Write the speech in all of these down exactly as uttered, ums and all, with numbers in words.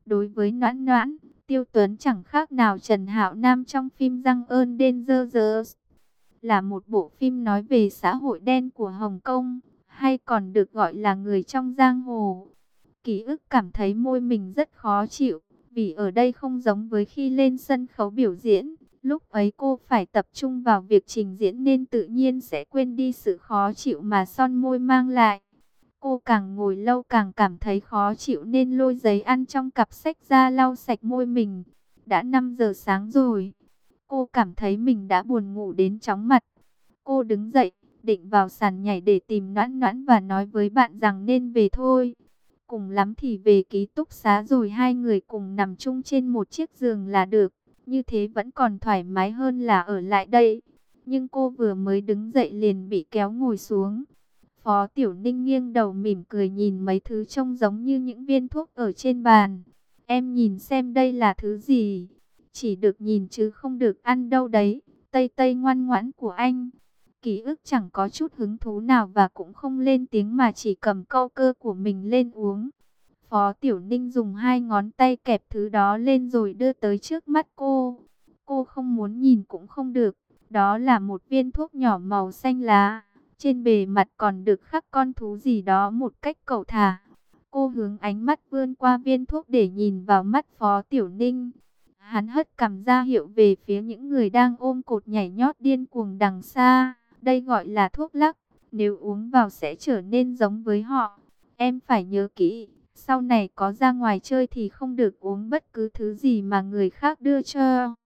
Đối với Noãn Noãn, Tiêu Tuấn chẳng khác nào Trần Hạo Nam trong phim Răng ơn Dangerous, là một bộ phim nói về xã hội đen của Hồng Kông, hay còn được gọi là người trong giang hồ. Ký ức cảm thấy môi mình rất khó chịu, vì ở đây không giống với khi lên sân khấu biểu diễn. Lúc ấy cô phải tập trung vào việc trình diễn nên tự nhiên sẽ quên đi sự khó chịu mà son môi mang lại. Cô càng ngồi lâu càng cảm thấy khó chịu nên lôi giấy ăn trong cặp sách ra lau sạch môi mình. Đã năm giờ sáng rồi. Cô cảm thấy mình đã buồn ngủ đến chóng mặt. Cô đứng dậy, định vào sàn nhảy để tìm Noãn Noãn và nói với bạn rằng nên về thôi. Cùng lắm thì về ký túc xá rồi hai người cùng nằm chung trên một chiếc giường là được. Như thế vẫn còn thoải mái hơn là ở lại đây. Nhưng cô vừa mới đứng dậy liền bị kéo ngồi xuống. Phó Tiểu Ninh nghiêng đầu mỉm cười nhìn mấy thứ trông giống như những viên thuốc ở trên bàn. Em nhìn xem đây là thứ gì? Chỉ được nhìn chứ không được ăn đâu đấy. Tây Tây ngoan ngoãn của anh. Ký ức chẳng có chút hứng thú nào và cũng không lên tiếng mà chỉ cầm câu cơ của mình lên uống. Phó Tiểu Ninh dùng hai ngón tay kẹp thứ đó lên rồi đưa tới trước mắt cô. Cô không muốn nhìn cũng không được. Đó là một viên thuốc nhỏ màu xanh lá. Trên bề mặt còn được khắc con thú gì đó một cách cẩu thả. Cô hướng ánh mắt vươn qua viên thuốc để nhìn vào mắt Phó Tiểu Ninh. Hắn hất cằm ra hiệu về phía những người đang ôm cột nhảy nhót điên cuồng đằng xa. Đây gọi là thuốc lắc. Nếu uống vào sẽ trở nên giống với họ. Em phải nhớ kỹ. Sau này có ra ngoài chơi thì không được uống bất cứ thứ gì mà người khác đưa cho.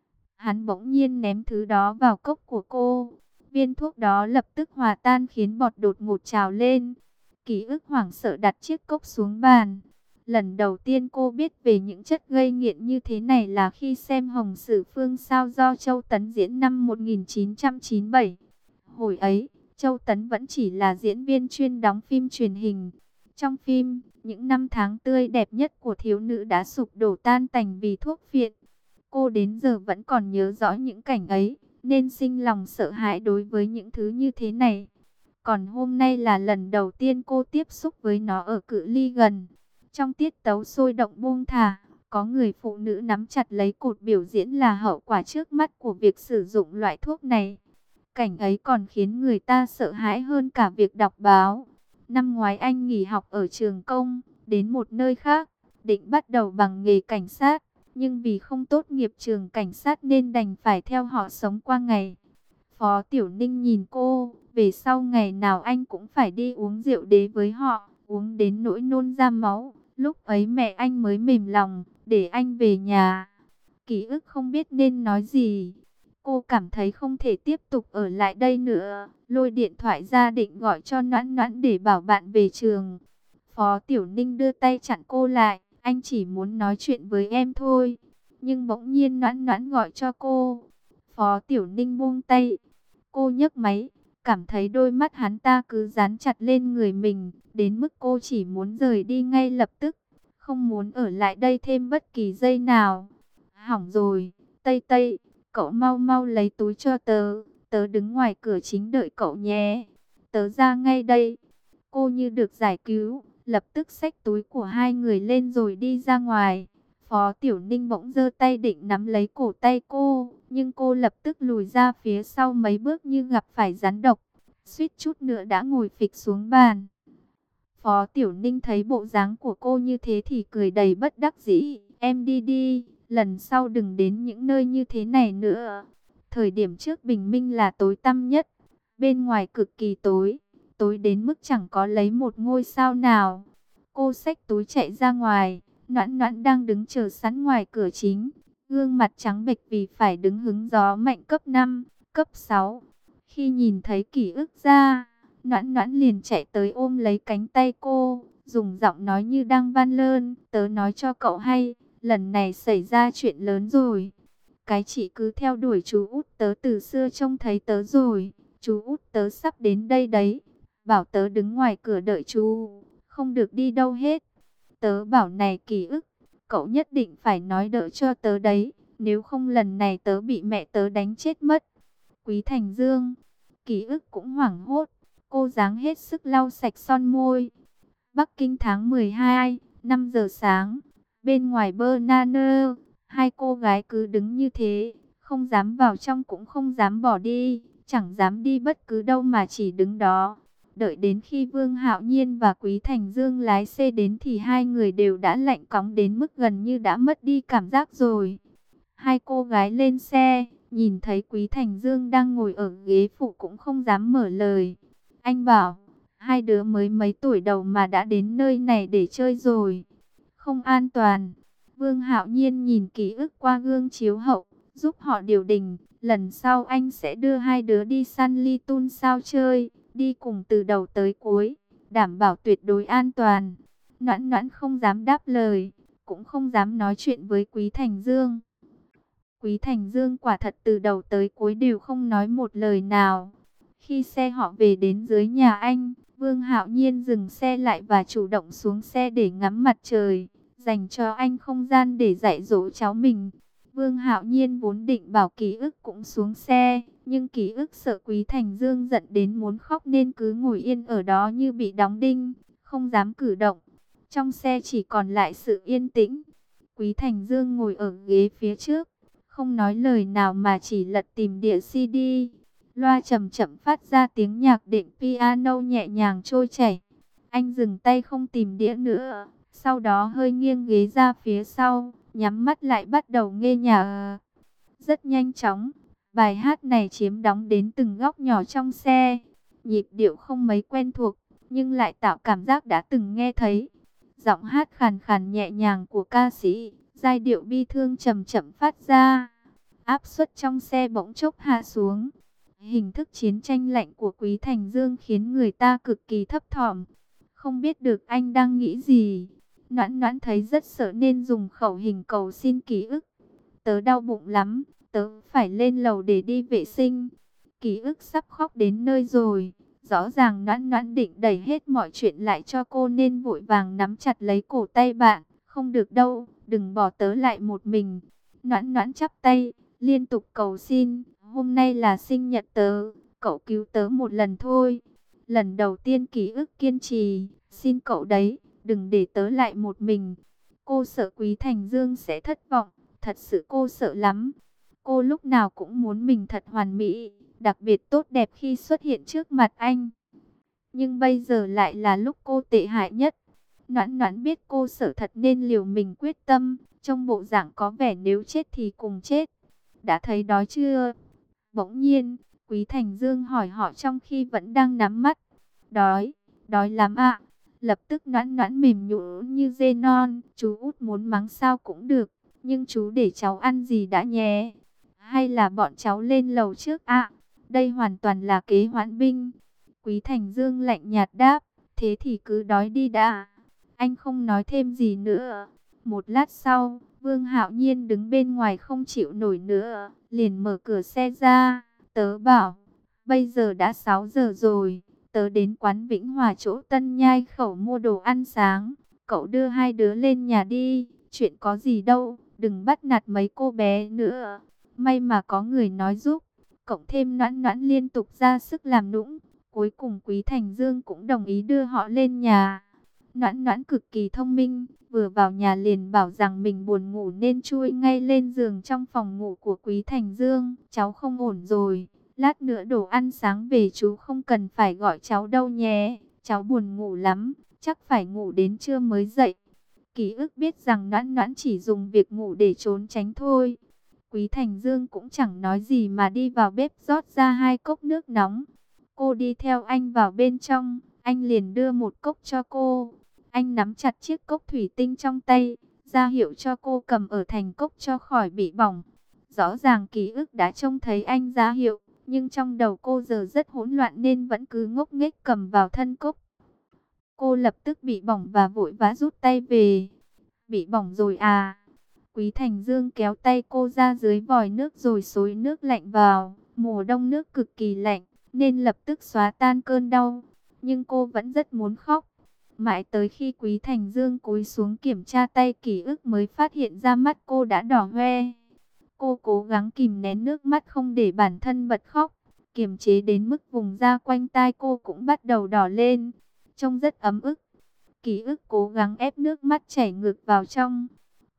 Hắn bỗng nhiên ném thứ đó vào cốc của cô. Viên thuốc đó lập tức hòa tan khiến bọt đột ngột trào lên. Ký ức hoảng sợ đặt chiếc cốc xuống bàn. Lần đầu tiên cô biết về những chất gây nghiện như thế này là khi xem Hồng Sử Phương Sao do Châu Tấn diễn năm một nghìn chín trăm chín mươi bảy. Hồi ấy, Châu Tấn vẫn chỉ là diễn viên chuyên đóng phim truyền hình. Trong phim, những năm tháng tươi đẹp nhất của thiếu nữ đã sụp đổ tan tành vì thuốc phiện. Cô đến giờ vẫn còn nhớ rõ những cảnh ấy, nên sinh lòng sợ hãi đối với những thứ như thế này. Còn hôm nay là lần đầu tiên cô tiếp xúc với nó ở cự ly gần. Trong tiết tấu sôi động buông thả, có người phụ nữ nắm chặt lấy cột biểu diễn là hậu quả trước mắt của việc sử dụng loại thuốc này. Cảnh ấy còn khiến người ta sợ hãi hơn cả việc đọc báo. Năm ngoái anh nghỉ học ở trường công, đến một nơi khác, định bắt đầu bằng nghề cảnh sát. Nhưng vì không tốt nghiệp trường cảnh sát nên đành phải theo họ sống qua ngày. Phó Tiểu Ninh nhìn cô, về sau ngày nào anh cũng phải đi uống rượu đế với họ, uống đến nỗi nôn ra máu. Lúc ấy mẹ anh mới mềm lòng, để anh về nhà. Ký ức không biết nên nói gì. Cô cảm thấy không thể tiếp tục ở lại đây nữa. Lôi điện thoại ra định gọi cho Noãn Noãn để bảo bạn về trường. Phó Tiểu Ninh đưa tay chặn cô lại. Anh chỉ muốn nói chuyện với em thôi. Nhưng bỗng nhiên Noãn Noãn gọi cho cô. Phó Tiểu Ninh buông tay. Cô nhấc máy. Cảm thấy đôi mắt hắn ta cứ dán chặt lên người mình. Đến mức cô chỉ muốn rời đi ngay lập tức. Không muốn ở lại đây thêm bất kỳ giây nào. Hỏng rồi. Tây Tây, cậu mau mau lấy túi cho tớ. Tớ đứng ngoài cửa chính đợi cậu nhé. Tớ ra ngay đây. Cô như được giải cứu, lập tức xách túi của hai người lên rồi đi ra ngoài. Phó Tiểu Ninh bỗng giơ tay định nắm lấy cổ tay cô, nhưng cô lập tức lùi ra phía sau mấy bước như gặp phải rắn độc. Suýt chút nữa đã ngồi phịch xuống bàn. Phó Tiểu Ninh thấy bộ dáng của cô như thế thì cười đầy bất đắc dĩ. Em đi đi, lần sau đừng đến những nơi như thế này nữa. Thời điểm trước bình minh là tối tăm nhất, bên ngoài cực kỳ tối. Tối đến mức chẳng có lấy một ngôi sao nào. Cô xách túi chạy ra ngoài. Noãn Noãn đang đứng chờ sẵn ngoài cửa chính. Gương mặt trắng bệch vì phải đứng hứng gió mạnh cấp năm, cấp sáu. Khi nhìn thấy Kỷ Ức ra, Noãn Noãn liền chạy tới ôm lấy cánh tay cô. Dùng giọng nói như đang van lơn. Tớ nói cho cậu hay, lần này xảy ra chuyện lớn rồi. Cái chị cứ theo đuổi chú út tớ từ xưa trông thấy tớ rồi. Chú út tớ sắp đến đây đấy. Bảo tớ đứng ngoài cửa đợi chú, không được đi đâu hết. Tớ bảo này Kỷ Ức, cậu nhất định phải nói đỡ cho tớ đấy. Nếu không lần này tớ bị mẹ tớ đánh chết mất. Quý Thành Dương, Kỷ Ức cũng hoảng hốt. Cô dáng hết sức lau sạch son môi. Bắc Kinh tháng mười hai, năm giờ sáng. Bên ngoài Banana, hai cô gái cứ đứng như thế, không dám vào trong cũng không dám bỏ đi, chẳng dám đi bất cứ đâu mà chỉ đứng đó. Đợi đến khi Vương Hạo Nhiên và Quý Thành Dương lái xe đến thì hai người đều đã lạnh cóng đến mức gần như đã mất đi cảm giác rồi. Hai cô gái lên xe, nhìn thấy Quý Thành Dương đang ngồi ở ghế phụ cũng không dám mở lời. Anh bảo, hai đứa mới mấy tuổi đầu mà đã đến nơi này để chơi rồi. Không an toàn. Vương Hạo Nhiên nhìn ký ức qua gương chiếu hậu, giúp họ điều đình. Lần sau anh sẽ đưa hai đứa đi săn ly tun sao chơi, đi cùng từ đầu tới cuối, đảm bảo tuyệt đối an toàn. Noãn Noãn không dám đáp lời, cũng không dám nói chuyện với Quý Thành Dương. Quý Thành Dương quả thật từ đầu tới cuối đều không nói một lời nào. Khi xe họ về đến dưới nhà anh, Vương Hạo Nhiên dừng xe lại và chủ động xuống xe để ngắm mặt trời, dành cho anh không gian để dạy dỗ cháu mình. Vương Hạo Nhiên vốn định bảo Ký ức cũng xuống xe, nhưng Ký ức sợ Quý Thành Dương giận đến muốn khóc nên cứ ngồi yên ở đó như bị đóng đinh, không dám cử động. Trong xe chỉ còn lại sự yên tĩnh. Quý Thành Dương ngồi ở ghế phía trước, không nói lời nào mà chỉ lật tìm đĩa xê đê. Loa chậm chậm phát ra tiếng nhạc đệm piano nhẹ nhàng trôi chảy. Anh dừng tay không tìm đĩa nữa, sau đó hơi nghiêng ghế ra phía sau, nhắm mắt lại bắt đầu nghe nhạc. Rất nhanh chóng, bài hát này chiếm đóng đến từng góc nhỏ trong xe. Nhịp điệu không mấy quen thuộc, nhưng lại tạo cảm giác đã từng nghe thấy. Giọng hát khàn khàn nhẹ nhàng của ca sĩ, giai điệu bi thương chậm chậm phát ra. Áp suất trong xe bỗng chốc hạ xuống. Hình thức chiến tranh lạnh của Quý Thành Dương khiến người ta cực kỳ thấp thỏm. Không biết được anh đang nghĩ gì. Noãn Noãn thấy rất sợ nên dùng khẩu hình cầu xin Ký ức. Tớ đau bụng lắm, tớ phải lên lầu để đi vệ sinh. Ký ức sắp khóc đến nơi rồi. Rõ ràng Noãn Noãn định đẩy hết mọi chuyện lại cho cô nên vội vàng nắm chặt lấy cổ tay bạn. Không được đâu, đừng bỏ tớ lại một mình. Noãn Noãn chắp tay, liên tục cầu xin. Hôm nay là sinh nhật tớ, cậu cứu tớ một lần thôi. Lần đầu tiên Ký ức kiên trì, xin cậu đấy, đừng để tớ lại một mình. Cô sợ Quý Thành Dương sẽ thất vọng, thật sự cô sợ lắm. Cô lúc nào cũng muốn mình thật hoàn mỹ, đặc biệt tốt đẹp khi xuất hiện trước mặt anh. Nhưng bây giờ lại là lúc cô tệ hại nhất. Noãn Noãn biết cô sợ thật nên liều mình quyết tâm, trong bộ dạng có vẻ nếu chết thì cùng chết. Đã thấy đói chưa? Bỗng nhiên, Quý Thành Dương hỏi họ trong khi vẫn đang nhắm mắt. Đói, đói lắm ạ. Lập tức Noãn Noãn mềm nhũn như dê non. Chú út muốn mắng sao cũng được, nhưng chú để cháu ăn gì đã nhé. Hay là bọn cháu lên lầu trước ạ? Đây hoàn toàn là kế hoãn binh. Quý Thành Dương lạnh nhạt đáp, thế thì cứ đói đi đã. Anh không nói thêm gì nữa. Một lát sau, Vương Hạo Nhiên đứng bên ngoài không chịu nổi nữa, liền mở cửa xe ra. Tớ bảo, bây giờ đã sáu giờ rồi, tớ đến quán Vĩnh Hòa chỗ Tân Nhai Khẩu mua đồ ăn sáng. Cậu đưa hai đứa lên nhà đi, chuyện có gì đâu, đừng bắt nạt mấy cô bé nữa. May mà có người nói giúp, cộng thêm Noãn Noãn liên tục ra sức làm nũng. Cuối cùng Quý Thành Dương cũng đồng ý đưa họ lên nhà. Noãn Noãn cực kỳ thông minh, vừa vào nhà liền bảo rằng mình buồn ngủ nên chui ngay lên giường trong phòng ngủ của Quý Thành Dương. Cháu không ổn rồi, lát nữa đồ ăn sáng về chú không cần phải gọi cháu đâu nhé. Cháu buồn ngủ lắm, chắc phải ngủ đến trưa mới dậy. Ký ức biết rằng Noãn Noãn chỉ dùng việc ngủ để trốn tránh thôi. Quý Thành Dương cũng chẳng nói gì mà đi vào bếp rót ra hai cốc nước nóng. Cô đi theo anh vào bên trong, anh liền đưa một cốc cho cô. Anh nắm chặt chiếc cốc thủy tinh trong tay, ra hiệu cho cô cầm ở thành cốc cho khỏi bị bỏng. Rõ ràng Ký ức đã trông thấy anh ra hiệu, nhưng trong đầu cô giờ rất hỗn loạn nên vẫn cứ ngốc nghếch cầm vào thân cốc. Cô lập tức bị bỏng và vội vã rút tay về. Bị bỏng rồi à? Quý Thành Dương kéo tay cô ra dưới vòi nước rồi xối nước lạnh vào. Mùa đông nước cực kỳ lạnh, nên lập tức xóa tan cơn đau. Nhưng cô vẫn rất muốn khóc. Mãi tới khi Quý Thành Dương cúi xuống kiểm tra tay Ký ức mới phát hiện ra mắt cô đã đỏ hoe. Cô cố gắng kìm nén nước mắt không để bản thân bật khóc. Kiềm chế đến mức vùng da quanh tai cô cũng bắt đầu đỏ lên. Trông rất ấm ức. Ký ức cố gắng ép nước mắt chảy ngược vào trong.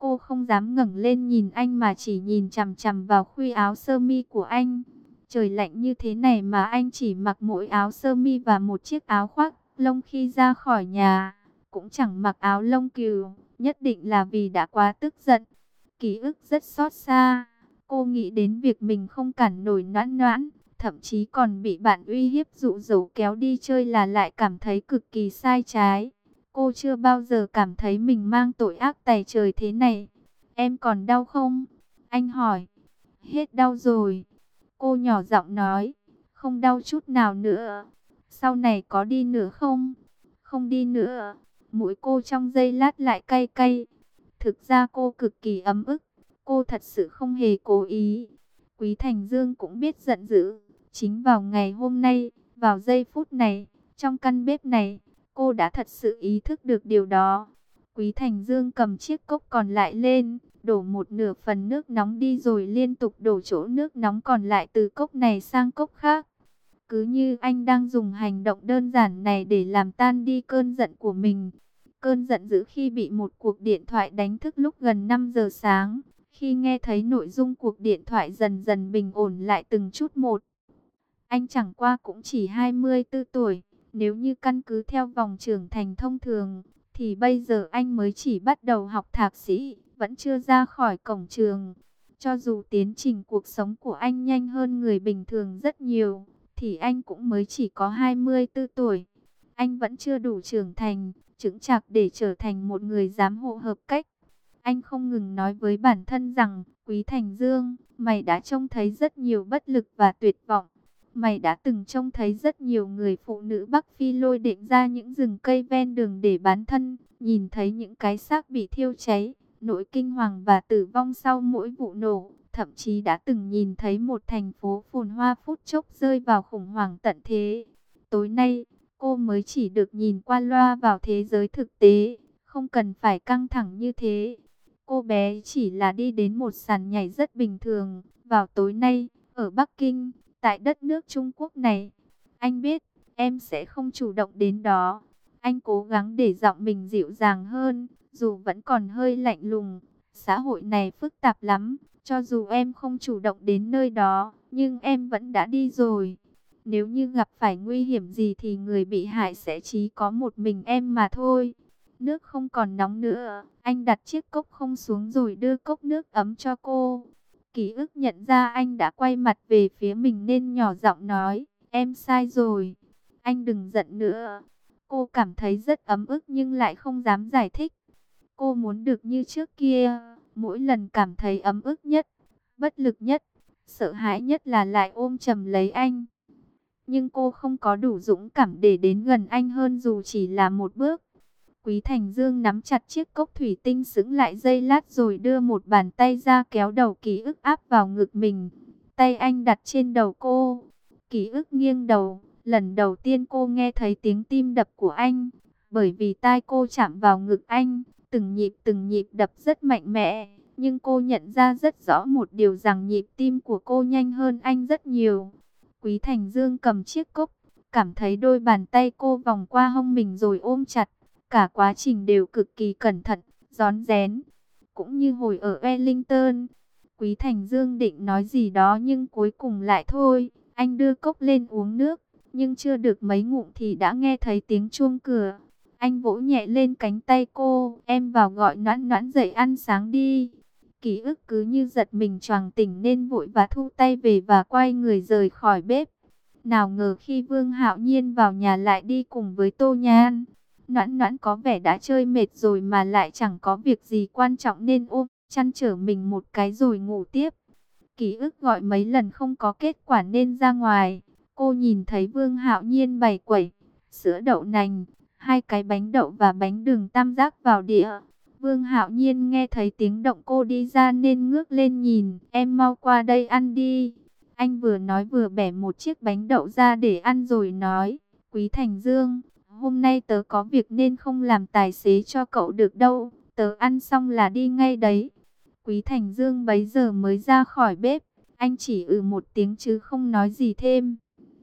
Cô không dám ngẩng lên nhìn anh mà chỉ nhìn chằm chằm vào khuy áo sơ mi của anh. Trời lạnh như thế này mà anh chỉ mặc mỗi áo sơ mi và một chiếc áo khoác lông khi ra khỏi nhà. Cũng chẳng mặc áo lông cừu, nhất định là vì đã quá tức giận. Ký ức rất xót xa. Cô nghĩ đến việc mình không cản nổi Noãn Noãn, thậm chí còn bị bạn uy hiếp dụ dỗ kéo đi chơi là lại cảm thấy cực kỳ sai trái. Cô chưa bao giờ cảm thấy mình mang tội ác tày trời thế này. Em còn đau không? Anh hỏi. Hết đau rồi. Cô nhỏ giọng nói. Không đau chút nào nữa. Sau này có đi nữa không? Không đi nữa. Mũi cô trong giây lát lại cay cay. Thực ra cô cực kỳ ấm ức. Cô thật sự không hề cố ý. Quý Thành Dương cũng biết giận dữ. Chính vào ngày hôm nay, vào giây phút này, trong căn bếp này, cô đã thật sự ý thức được điều đó. Quý Thành Dương cầm chiếc cốc còn lại lên, đổ một nửa phần nước nóng đi rồi liên tục đổ chỗ nước nóng còn lại từ cốc này sang cốc khác. Cứ như anh đang dùng hành động đơn giản này để làm tan đi cơn giận của mình. Cơn giận dữ khi bị một cuộc điện thoại đánh thức lúc gần năm giờ sáng. Khi nghe thấy nội dung cuộc điện thoại dần dần bình ổn lại từng chút một. Anh chẳng qua cũng chỉ hai mươi tư tuổi. Nếu như căn cứ theo vòng trưởng thành thông thường, thì bây giờ anh mới chỉ bắt đầu học thạc sĩ, vẫn chưa ra khỏi cổng trường. Cho dù tiến trình cuộc sống của anh nhanh hơn người bình thường rất nhiều, thì anh cũng mới chỉ có hai mươi tư tuổi. Anh vẫn chưa đủ trưởng thành, chững chạc để trở thành một người giám hộ hợp cách. Anh không ngừng nói với bản thân rằng, Quý Thành Dương, mày đã trông thấy rất nhiều bất lực và tuyệt vọng. Mày đã từng trông thấy rất nhiều người phụ nữ Bắc Phi lôi định ra những rừng cây ven đường để bán thân, nhìn thấy những cái xác bị thiêu cháy, nỗi kinh hoàng và tử vong sau mỗi vụ nổ. Thậm chí đã từng nhìn thấy một thành phố phồn hoa phút chốc rơi vào khủng hoảng tận thế. Tối nay, cô mới chỉ được nhìn qua loa vào thế giới thực tế, không cần phải căng thẳng như thế. Cô bé chỉ là đi đến một sàn nhảy rất bình thường, vào tối nay, ở Bắc Kinh, tại đất nước Trung Quốc này. Anh biết, em sẽ không chủ động đến đó. Anh cố gắng để giọng mình dịu dàng hơn, dù vẫn còn hơi lạnh lùng. Xã hội này phức tạp lắm, cho dù em không chủ động đến nơi đó, nhưng em vẫn đã đi rồi. Nếu như gặp phải nguy hiểm gì thì người bị hại sẽ chỉ có một mình em mà thôi. Nước không còn nóng nữa, anh đặt chiếc cốc không xuống rồi đưa cốc nước ấm cho cô. Ký ức nhận ra anh đã quay mặt về phía mình nên nhỏ giọng nói, em sai rồi, anh đừng giận nữa. Cô cảm thấy rất ấm ức nhưng lại không dám giải thích. Cô muốn được như trước kia, mỗi lần cảm thấy ấm ức nhất, bất lực nhất, sợ hãi nhất là lại ôm chầm lấy anh. Nhưng cô không có đủ dũng cảm để đến gần anh hơn dù chỉ là một bước. Quý Thành Dương nắm chặt chiếc cốc thủy tinh sững lại giây lát rồi đưa một bàn tay ra kéo đầu ký ức áp vào ngực mình. Tay anh đặt trên đầu cô. Ký ức nghiêng đầu. Lần đầu tiên cô nghe thấy tiếng tim đập của anh. Bởi vì tai cô chạm vào ngực anh. Từng nhịp từng nhịp đập rất mạnh mẽ. Nhưng cô nhận ra rất rõ một điều rằng nhịp tim của cô nhanh hơn anh rất nhiều. Quý Thành Dương cầm chiếc cốc. Cảm thấy đôi bàn tay cô vòng qua hông mình rồi ôm chặt. Cả quá trình đều cực kỳ cẩn thận, rón rén. Cũng như hồi ở Wellington. Quý Thành Dương định nói gì đó nhưng cuối cùng lại thôi. Anh đưa cốc lên uống nước. Nhưng chưa được mấy ngụm thì đã nghe thấy tiếng chuông cửa. Anh vỗ nhẹ lên cánh tay cô. Em vào gọi Noãn Noãn dậy ăn sáng đi. Ký ức cứ như giật mình choàng tỉnh nên vội và thu tay về và quay người rời khỏi bếp. Nào ngờ khi Vương Hạo Nhiên vào nhà lại đi cùng với Tô Nhan. Noãn Noãn có vẻ đã chơi mệt rồi mà lại chẳng có việc gì quan trọng nên ôm chăn trở mình một cái rồi ngủ tiếp. Ký ức gọi mấy lần không có kết quả nên ra ngoài. Cô nhìn thấy Vương Hạo Nhiên bày quẩy sữa đậu nành, hai cái bánh đậu và bánh đường tam giác vào đĩa. Vương Hạo Nhiên nghe thấy tiếng động cô đi ra nên ngước lên nhìn. Em mau qua đây ăn đi. Anh vừa nói vừa bẻ một chiếc bánh đậu ra để ăn rồi nói. Quý Thành Dương, hôm nay tớ có việc nên không làm tài xế cho cậu được đâu. Tớ ăn xong là đi ngay đấy. Quý Thành Dương bấy giờ mới ra khỏi bếp. Anh chỉ ừ một tiếng chứ không nói gì thêm.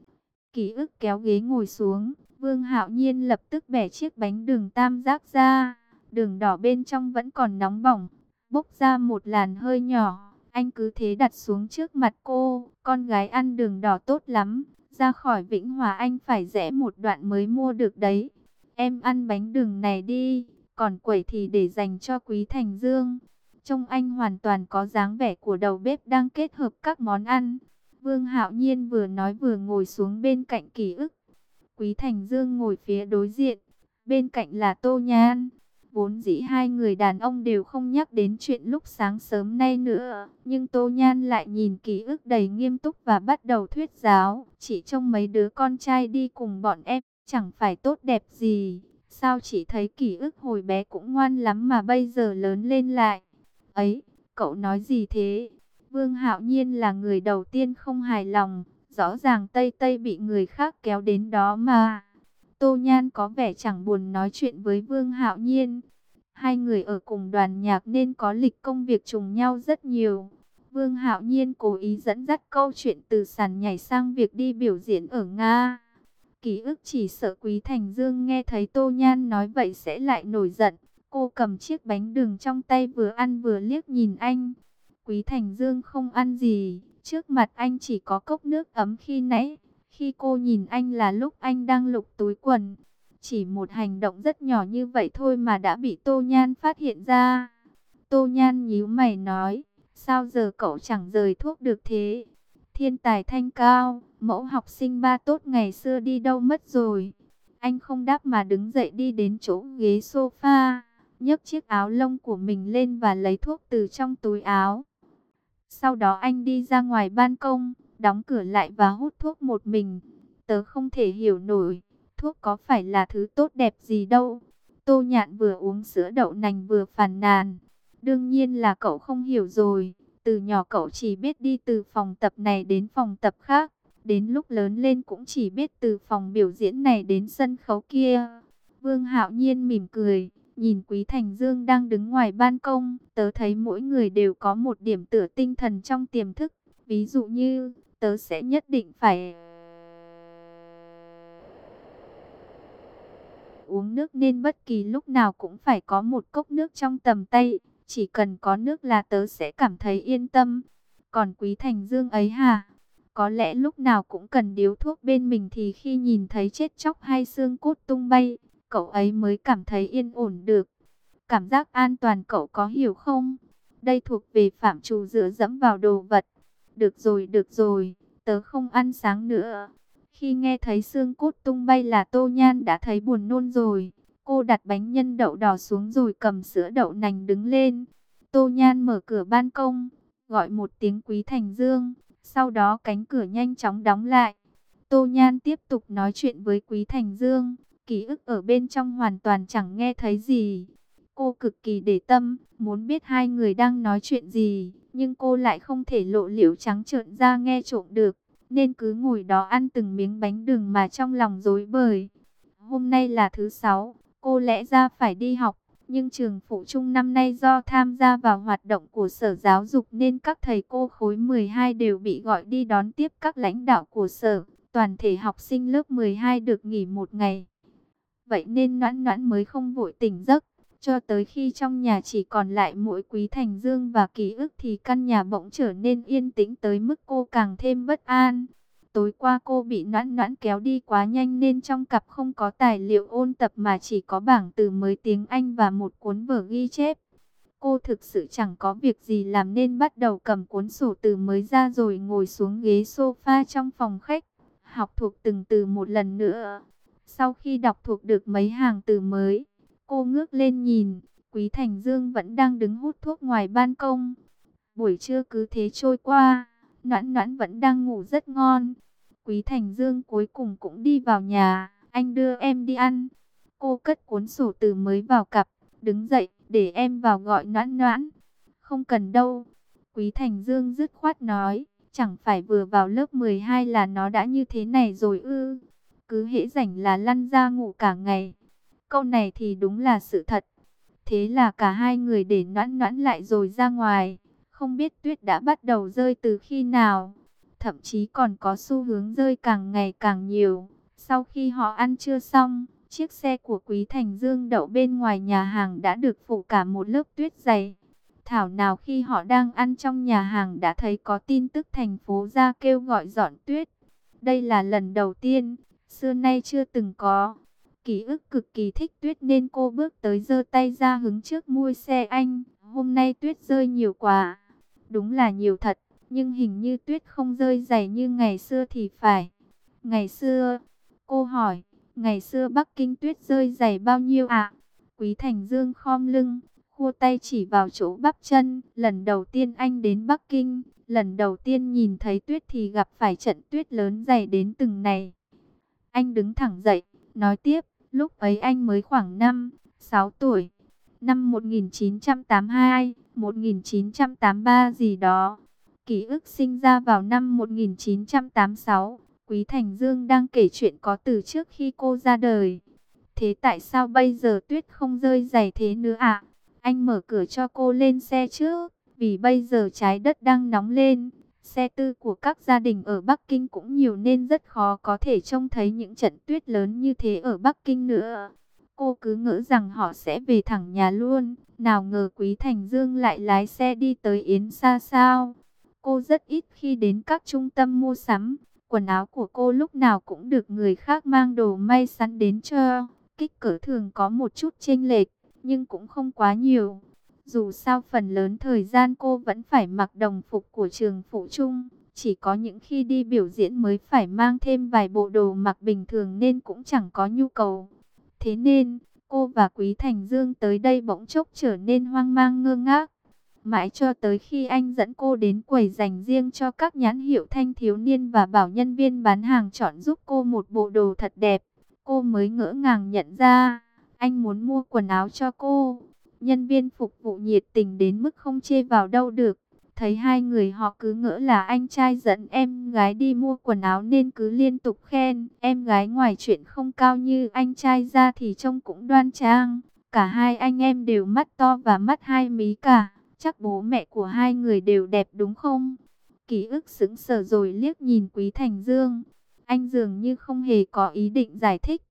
Ký ức kéo ghế ngồi xuống. Vương Hạo Nhiên lập tức bẻ chiếc bánh đường tam giác ra. Đường đỏ bên trong vẫn còn nóng bỏng. bốc ra một làn hơi nhỏ. Anh cứ thế đặt xuống trước mặt cô. Con gái ăn đường đỏ tốt lắm. Ra khỏi Vĩnh Hòa anh phải rẽ một đoạn mới mua được đấy. Em ăn bánh đường này đi. Còn quẩy thì để dành cho Quý Thành Dương. Trông anh hoàn toàn có dáng vẻ của đầu bếp đang kết hợp các món ăn. Vương Hạo Nhiên vừa nói vừa ngồi xuống bên cạnh Kỷ Ức. Quý Thành Dương ngồi phía đối diện. Bên cạnh là Tô Nhan. Vốn dĩ hai người đàn ông đều không nhắc đến chuyện lúc sáng sớm nay nữa. Nhưng Tô Nhan lại nhìn Kỷ Ức đầy nghiêm túc và bắt đầu thuyết giáo. Chỉ trông mấy đứa con trai đi cùng bọn em, chẳng phải tốt đẹp gì. Sao chỉ thấy Kỷ Ức hồi bé cũng ngoan lắm mà bây giờ lớn lên lại. Ấy, cậu nói gì thế? Vương Hạo Nhiên là người đầu tiên không hài lòng. Rõ ràng Tây Tây bị người khác kéo đến đó mà. Tô Nhan có vẻ chẳng buồn nói chuyện với Vương Hạo Nhiên. Hai người ở cùng đoàn nhạc nên có lịch công việc trùng nhau rất nhiều. Vương Hạo Nhiên cố ý dẫn dắt câu chuyện từ sàn nhảy sang việc đi biểu diễn ở Nga. Ký ức chỉ sợ Quý Thành Dương nghe thấy Tô Nhan nói vậy sẽ lại nổi giận. Cô cầm chiếc bánh đường trong tay vừa ăn vừa liếc nhìn anh. Quý Thành Dương không ăn gì. Trước mặt anh chỉ có cốc nước ấm khi nãy. Khi cô nhìn anh là lúc anh đang lục túi quần. Chỉ một hành động rất nhỏ như vậy thôi mà đã bị Tô Nhan phát hiện ra. Tô Nhan nhíu mày nói, sao giờ cậu chẳng rời thuốc được thế? Thiên tài thanh cao, mẫu học sinh ba tốt ngày xưa đi đâu mất rồi? Anh không đáp mà đứng dậy đi đến chỗ ghế sofa, nhấc chiếc áo lông của mình lên và lấy thuốc từ trong túi áo. Sau đó anh đi ra ngoài ban công, đóng cửa lại và hút thuốc một mình. Tớ không thể hiểu nổi, thuốc có phải là thứ tốt đẹp gì đâu. Tô Nhạn vừa uống sữa đậu nành vừa phàn nàn. Đương nhiên là cậu không hiểu rồi. Từ nhỏ cậu chỉ biết đi từ phòng tập này đến phòng tập khác. Đến lúc lớn lên cũng chỉ biết từ phòng biểu diễn này đến sân khấu kia. Vương Hạo Nhiên mỉm cười, nhìn Quý Thành Dương đang đứng ngoài ban công. Tớ thấy mỗi người đều có một điểm tựa tinh thần trong tiềm thức. Ví dụ như, tớ sẽ nhất định phải uống nước nên bất kỳ lúc nào cũng phải có một cốc nước trong tầm tay. Chỉ cần có nước là tớ sẽ cảm thấy yên tâm. Còn Quý Thành Dương ấy hả? Có lẽ lúc nào cũng cần điếu thuốc bên mình thì khi nhìn thấy chết chóc hay xương cốt tung bay, cậu ấy mới cảm thấy yên ổn được. Cảm giác an toàn cậu có hiểu không? Đây thuộc về phạm trù dựa dẫm vào đồ vật. Được rồi, được rồi, tớ không ăn sáng nữa. Khi nghe thấy xương cốt tung bay là Tô Nhan đã thấy buồn nôn rồi. Cô đặt bánh nhân đậu đỏ xuống rồi cầm sữa đậu nành đứng lên. Tô Nhan mở cửa ban công, gọi một tiếng Quý Thành Dương. Sau đó cánh cửa nhanh chóng đóng lại. Tô Nhan tiếp tục nói chuyện với Quý Thành Dương. Ký ức ở bên trong hoàn toàn chẳng nghe thấy gì. Cô cực kỳ để tâm, muốn biết hai người đang nói chuyện gì. Nhưng cô lại không thể lộ liễu trắng trợn ra nghe trộm được. Nên cứ ngồi đó ăn từng miếng bánh đường mà trong lòng rối bời. Hôm nay là thứ sáu, cô lẽ ra phải đi học. Nhưng trường phổ trung năm nay do tham gia vào hoạt động của Sở Giáo dục nên các thầy cô khối mười hai đều bị gọi đi đón tiếp các lãnh đạo của Sở. Toàn thể học sinh lớp mười hai được nghỉ một ngày. Vậy nên Noãn Noãn mới không vội tỉnh giấc. Cho tới khi trong nhà chỉ còn lại mỗi Quý Thành Dương và Ký ức thì căn nhà bỗng trở nên yên tĩnh tới mức cô càng thêm bất an. Tối qua cô bị Noãn Noãn kéo đi quá nhanh nên trong cặp không có tài liệu ôn tập mà chỉ có bảng từ mới tiếng Anh và một cuốn vở ghi chép. Cô thực sự chẳng có việc gì làm nên bắt đầu cầm cuốn sổ từ mới ra rồi ngồi xuống ghế sofa trong phòng khách, học thuộc từng từ một lần nữa. Sau khi đọc thuộc được mấy hàng từ mới, cô ngước lên nhìn, Quý Thành Dương vẫn đang đứng hút thuốc ngoài ban công. Buổi trưa cứ thế trôi qua, Noãn Noãn vẫn đang ngủ rất ngon. Quý Thành Dương cuối cùng cũng đi vào nhà, anh đưa em đi ăn. Cô cất cuốn sổ từ mới vào cặp, đứng dậy, để em vào gọi Noãn Noãn. Không cần đâu, Quý Thành Dương dứt khoát nói, chẳng phải vừa vào lớp mười hai là nó đã như thế này rồi ư. Cứ hễ rảnh là lăn ra ngủ cả ngày. Câu này thì đúng là sự thật. Thế là cả hai người để Noãn Noãn lại rồi ra ngoài. Không biết tuyết đã bắt đầu rơi từ khi nào. Thậm chí còn có xu hướng rơi càng ngày càng nhiều. Sau khi họ ăn trưa xong, chiếc xe của Quý Thành Dương đậu bên ngoài nhà hàng đã được phủ cả một lớp tuyết dày. Thảo nào khi họ đang ăn trong nhà hàng đã thấy có tin tức thành phố ra kêu gọi dọn tuyết. Đây là lần đầu tiên, xưa nay chưa từng có. Ký ức cực kỳ thích tuyết nên cô bước tới giơ tay ra hứng trước mui xe anh. Hôm nay tuyết rơi nhiều quá. Đúng là nhiều thật, nhưng hình như tuyết không rơi dày như ngày xưa thì phải. Ngày xưa, cô hỏi, ngày xưa Bắc Kinh tuyết rơi dày bao nhiêu ạ? Quý Thành Dương khom lưng, khua tay chỉ vào chỗ bắp chân. Lần đầu tiên anh đến Bắc Kinh, lần đầu tiên nhìn thấy tuyết thì gặp phải trận tuyết lớn dày đến từng này. Anh đứng thẳng dậy, nói tiếp, lúc ấy anh mới khoảng năm, sáu tuổi. Năm một nghìn chín trăm tám mươi hai, một nghìn chín trăm tám mươi ba gì đó. Ký ức sinh ra vào năm một nghìn chín trăm tám mươi sáu. Quý Thành Dương đang kể chuyện có từ trước khi cô ra đời. Thế tại sao bây giờ tuyết không rơi dày thế nữa ạ? Anh mở cửa cho cô lên xe trước, vì bây giờ trái đất đang nóng lên. Xe tư của các gia đình ở Bắc Kinh cũng nhiều nên rất khó có thể trông thấy những trận tuyết lớn như thế ở Bắc Kinh nữa. Cô cứ ngỡ rằng họ sẽ về thẳng nhà luôn. Nào ngờ Quý Thành Dương lại lái xe đi tới Yến Sa sao. Cô rất ít khi đến các trung tâm mua sắm. Quần áo của cô lúc nào cũng được người khác mang đồ may sẵn đến cho. Kích cỡ thường có một chút chênh lệch, nhưng cũng không quá nhiều. Dù sao phần lớn thời gian cô vẫn phải mặc đồng phục của trường phổ trung. Chỉ có những khi đi biểu diễn mới phải mang thêm vài bộ đồ mặc bình thường nên cũng chẳng có nhu cầu. Thế nên, cô và Quý Thành Dương tới đây bỗng chốc trở nên hoang mang ngơ ngác. Mãi cho tới khi anh dẫn cô đến quầy dành riêng cho các nhãn hiệu thanh thiếu niên và bảo nhân viên bán hàng chọn giúp cô một bộ đồ thật đẹp, cô mới ngỡ ngàng nhận ra, anh muốn mua quần áo cho cô. Nhân viên phục vụ nhiệt tình đến mức không chê vào đâu được. Thấy hai người họ cứ ngỡ là anh trai dẫn em gái đi mua quần áo nên cứ liên tục khen. Em gái ngoài chuyện không cao như anh trai ra thì trông cũng đoan trang. Cả hai anh em đều mắt to và mắt hai mí cả. Chắc bố mẹ của hai người đều đẹp đúng không? Ký ức sững sờ rồi liếc nhìn Quý Thành Dương. Anh dường như không hề có ý định giải thích.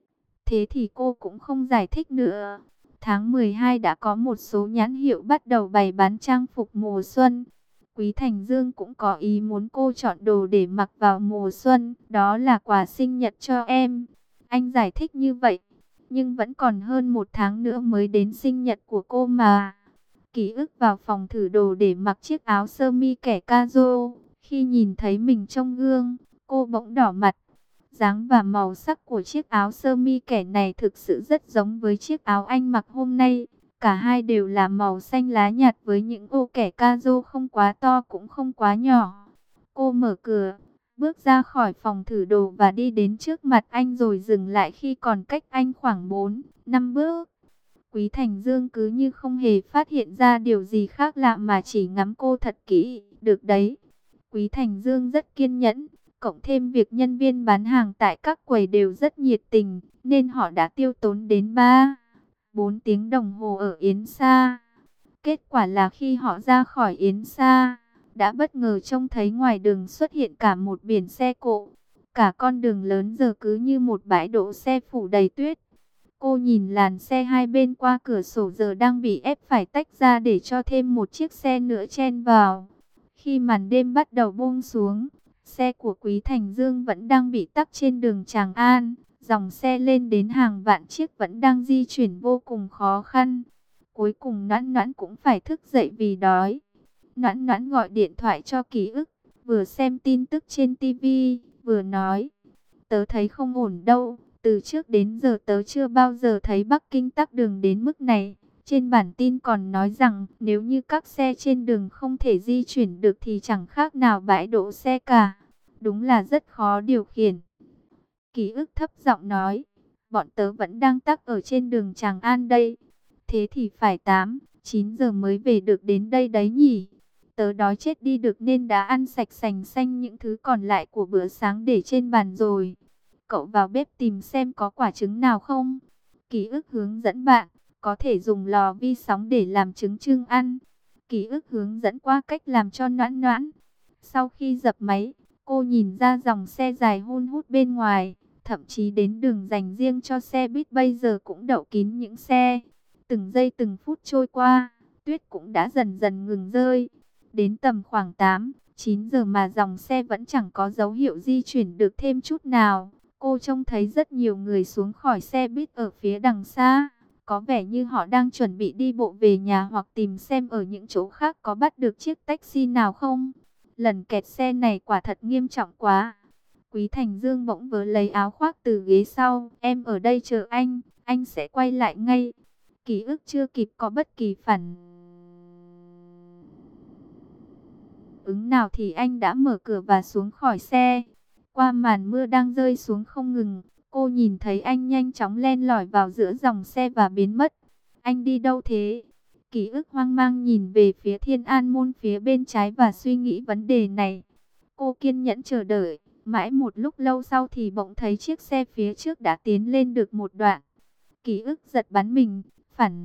Thế thì cô cũng không giải thích nữa. Tháng mười hai đã có một số nhãn hiệu bắt đầu bày bán trang phục mùa xuân. Quý Thành Dương cũng có ý muốn cô chọn đồ để mặc vào mùa xuân. Đó là quà sinh nhật cho em. Anh giải thích như vậy. Nhưng vẫn còn hơn một tháng nữa mới đến sinh nhật của cô mà. Ký ức vào phòng thử đồ để mặc chiếc áo sơ mi kẻ caro. Khi nhìn thấy mình trong gương, cô bỗng đỏ mặt. Dáng và màu sắc của chiếc áo sơ mi kẻ này thực sự rất giống với chiếc áo anh mặc hôm nay. Cả hai đều là màu xanh lá nhạt với những ô kẻ caro không quá to cũng không quá nhỏ. Cô mở cửa, bước ra khỏi phòng thử đồ và đi đến trước mặt anh rồi dừng lại khi còn cách anh khoảng bốn, năm bước. Quý Thành Dương cứ như không hề phát hiện ra điều gì khác lạ mà chỉ ngắm cô thật kỹ. Được đấy. Quý Thành Dương rất kiên nhẫn. Cộng thêm việc nhân viên bán hàng tại các quầy đều rất nhiệt tình, nên họ đã tiêu tốn đến ba, bốn tiếng đồng hồ ở Yến Sa. Kết quả là khi họ ra khỏi Yến Sa, đã bất ngờ trông thấy ngoài đường xuất hiện cả một biển xe cộ. Cả con đường lớn giờ cứ như một bãi đỗ xe phủ đầy tuyết. Cô nhìn làn xe hai bên qua cửa sổ giờ đang bị ép phải tách ra để cho thêm một chiếc xe nữa chen vào. Khi màn đêm bắt đầu buông xuống, xe của Quý Thành Dương vẫn đang bị tắc trên đường Tràng An. Dòng xe lên đến hàng vạn chiếc vẫn đang di chuyển vô cùng khó khăn. Cuối cùng Noãn Noãn cũng phải thức dậy vì đói. Noãn Noãn gọi điện thoại cho Ký ức, vừa xem tin tức trên tivi, vừa nói. Tớ thấy không ổn đâu, từ trước đến giờ tớ chưa bao giờ thấy Bắc Kinh tắc đường đến mức này. Trên bản tin còn nói rằng nếu như các xe trên đường không thể di chuyển được thì chẳng khác nào bãi đỗ xe cả. Đúng là rất khó điều khiển. Ký ức thấp giọng nói, bọn tớ vẫn đang tắc ở trên đường Tràng An đây. Thế thì phải tám, chín giờ mới về được đến đây đấy nhỉ. Tớ đói chết đi được nên đã ăn sạch sành xanh những thứ còn lại của bữa sáng để trên bàn rồi. Cậu vào bếp tìm xem có quả trứng nào không. Ký ức hướng dẫn bạn, có thể dùng lò vi sóng để làm trứng chưng ăn. Ký ức hướng dẫn qua cách làm cho Noãn Noãn. Sau khi dập máy, cô nhìn ra dòng xe dài hun hút bên ngoài. Thậm chí đến đường dành riêng cho xe buýt bây giờ cũng đậu kín những xe. Từng giây từng phút trôi qua, tuyết cũng đã dần dần ngừng rơi. Đến tầm khoảng tám, chín giờ mà dòng xe vẫn chẳng có dấu hiệu di chuyển được thêm chút nào. Cô trông thấy rất nhiều người xuống khỏi xe buýt ở phía đằng xa. Có vẻ như họ đang chuẩn bị đi bộ về nhà hoặc tìm xem ở những chỗ khác có bắt được chiếc taxi nào không. Lần kẹt xe này quả thật nghiêm trọng quá. Quý Thành Dương bỗng vớ lấy áo khoác từ ghế sau. Em ở đây chờ anh, anh sẽ quay lại ngay. Ký ức chưa kịp có bất kỳ phản ứng nào thì anh đã mở cửa và xuống khỏi xe. Qua màn mưa đang rơi xuống không ngừng, cô nhìn thấy anh nhanh chóng len lỏi vào giữa dòng xe và biến mất. Anh đi đâu thế? Ký ức hoang mang nhìn về phía Thiên An Môn phía bên trái và suy nghĩ vấn đề này. Cô kiên nhẫn chờ đợi, mãi một lúc lâu sau thì bỗng thấy chiếc xe phía trước đã tiến lên được một đoạn. Ký ức giật bắn mình, phản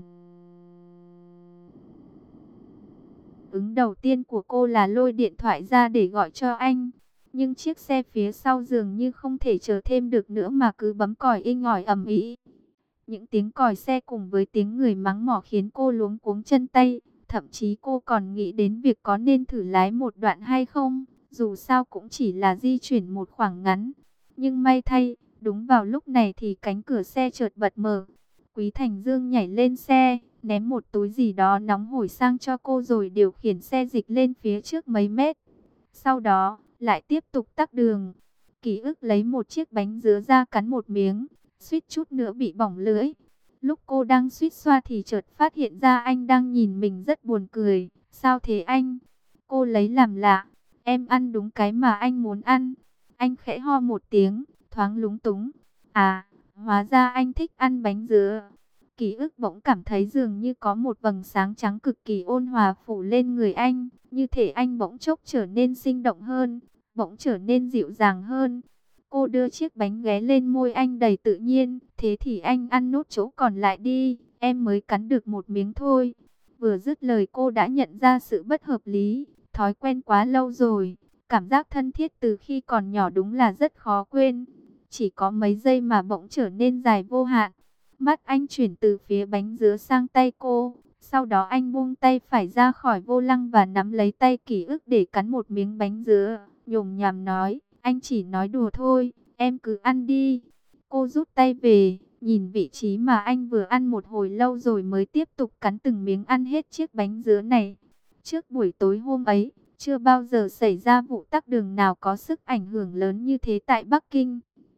ứng đầu tiên của cô là lôi điện thoại ra để gọi cho anh. Nhưng chiếc xe phía sau dường như không thể chờ thêm được nữa mà cứ bấm còi inh ỏi ầm ĩ. Những tiếng còi xe cùng với tiếng người mắng mỏ khiến cô luống cuống chân tay. Thậm chí cô còn nghĩ đến việc có nên thử lái một đoạn hay không. Dù sao cũng chỉ là di chuyển một khoảng ngắn. Nhưng may thay, đúng vào lúc này thì cánh cửa xe chợt bật mở. Quý Thành Dương nhảy lên xe, ném một túi gì đó nóng hổi sang cho cô rồi điều khiển xe dịch lên phía trước mấy mét. Sau đó, lại tiếp tục tắc đường. Ký ức lấy một chiếc bánh dứa ra cắn một miếng, suýt chút nữa bị bỏng lưỡi. Lúc cô đang suýt xoa thì chợt phát hiện ra anh đang nhìn mình rất buồn cười. Sao thế anh? Cô lấy làm lạ. Em ăn đúng cái mà anh muốn ăn. Anh khẽ ho một tiếng, thoáng lúng túng. À, hóa ra anh thích ăn bánh dứa. Ký ức bỗng cảm thấy dường như có một vầng sáng trắng cực kỳ ôn hòa phủ lên người anh. Như thể anh bỗng chốc trở nên sinh động hơn, bỗng trở nên dịu dàng hơn. Cô đưa chiếc bánh ghé lên môi anh đầy tự nhiên. Thế thì anh ăn nốt chỗ còn lại đi, em mới cắn được một miếng thôi. Vừa dứt lời cô đã nhận ra sự bất hợp lý. Thói quen quá lâu rồi, cảm giác thân thiết từ khi còn nhỏ đúng là rất khó quên. Chỉ có mấy giây mà bỗng trở nên dài vô hạn. Mắt anh chuyển từ phía bánh dứa sang tay cô. Sau đó anh buông tay phải ra khỏi vô lăng và nắm lấy tay Ký ức để cắn một miếng bánh dứa. Nhồm nhàm nói, anh chỉ nói đùa thôi, em cứ ăn đi. Cô rút tay về, nhìn vị trí mà anh vừa ăn một hồi lâu rồi mới tiếp tục cắn từng miếng ăn hết chiếc bánh dứa này. Trước buổi tối hôm ấy, chưa bao giờ xảy ra vụ tắc đường nào có sức ảnh hưởng lớn như thế tại Bắc Kinh.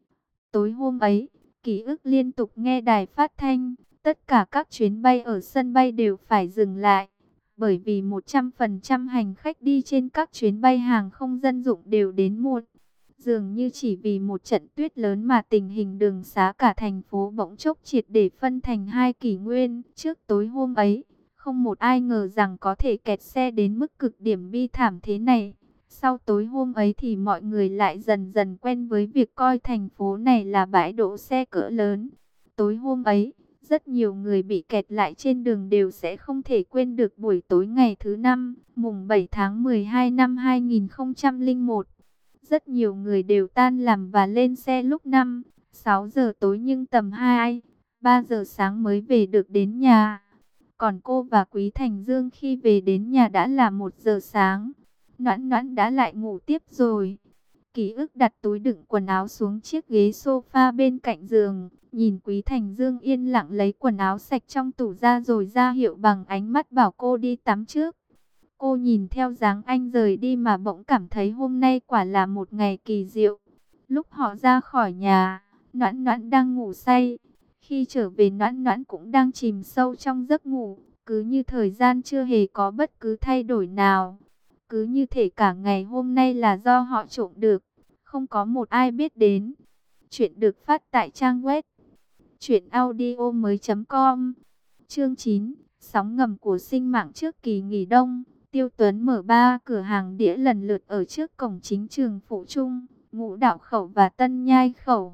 Tối hôm ấy, Ký ức liên tục nghe đài phát thanh, tất cả các chuyến bay ở sân bay đều phải dừng lại. Bởi vì một trăm phần trăm hành khách đi trên các chuyến bay hàng không dân dụng đều đến muộn. Dường như chỉ vì một trận tuyết lớn mà tình hình đường xá cả thành phố bỗng chốc triệt để phân thành hai kỷ nguyên. Trước tối hôm ấy, không một ai ngờ rằng có thể kẹt xe đến mức cực điểm bi thảm thế này. Sau tối hôm ấy thì mọi người lại dần dần quen với việc coi thành phố này là bãi đỗ xe cỡ lớn. Tối hôm ấy, rất nhiều người bị kẹt lại trên đường đều sẽ không thể quên được buổi tối ngày thứ năm, mùng bảy tháng mười hai năm hai nghìn không trăm lẻ một. Rất nhiều người đều tan làm và lên xe lúc năm, sáu giờ tối nhưng tầm hai, ba giờ sáng mới về được đến nhà. Còn cô và Quý Thành Dương khi về đến nhà đã là một giờ sáng. Noãn Noãn đã lại ngủ tiếp rồi. Ký ức đặt túi đựng quần áo xuống chiếc ghế sofa bên cạnh giường. Nhìn Quý Thành Dương yên lặng lấy quần áo sạch trong tủ ra rồi ra hiệu bằng ánh mắt bảo cô đi tắm trước. Cô nhìn theo dáng anh rời đi mà bỗng cảm thấy hôm nay quả là một ngày kỳ diệu. Lúc họ ra khỏi nhà, Noãn Noãn đang ngủ say. Khi trở về Noãn Noãn cũng đang chìm sâu trong giấc ngủ. Cứ như thời gian chưa hề có bất cứ thay đổi nào. Cứ như thể cả ngày hôm nay là do họ trộm được. Không có một ai biết đến. Chuyện được phát tại trang web truyện audio mới chấm com. Chương chín. Sóng ngầm của sinh mạng trước kỳ nghỉ đông. Tiêu Tuấn mở ba cửa hàng đĩa lần lượt ở trước cổng chính trường Phụ Trung, Ngũ Đạo Khẩu và Tân Nhai Khẩu.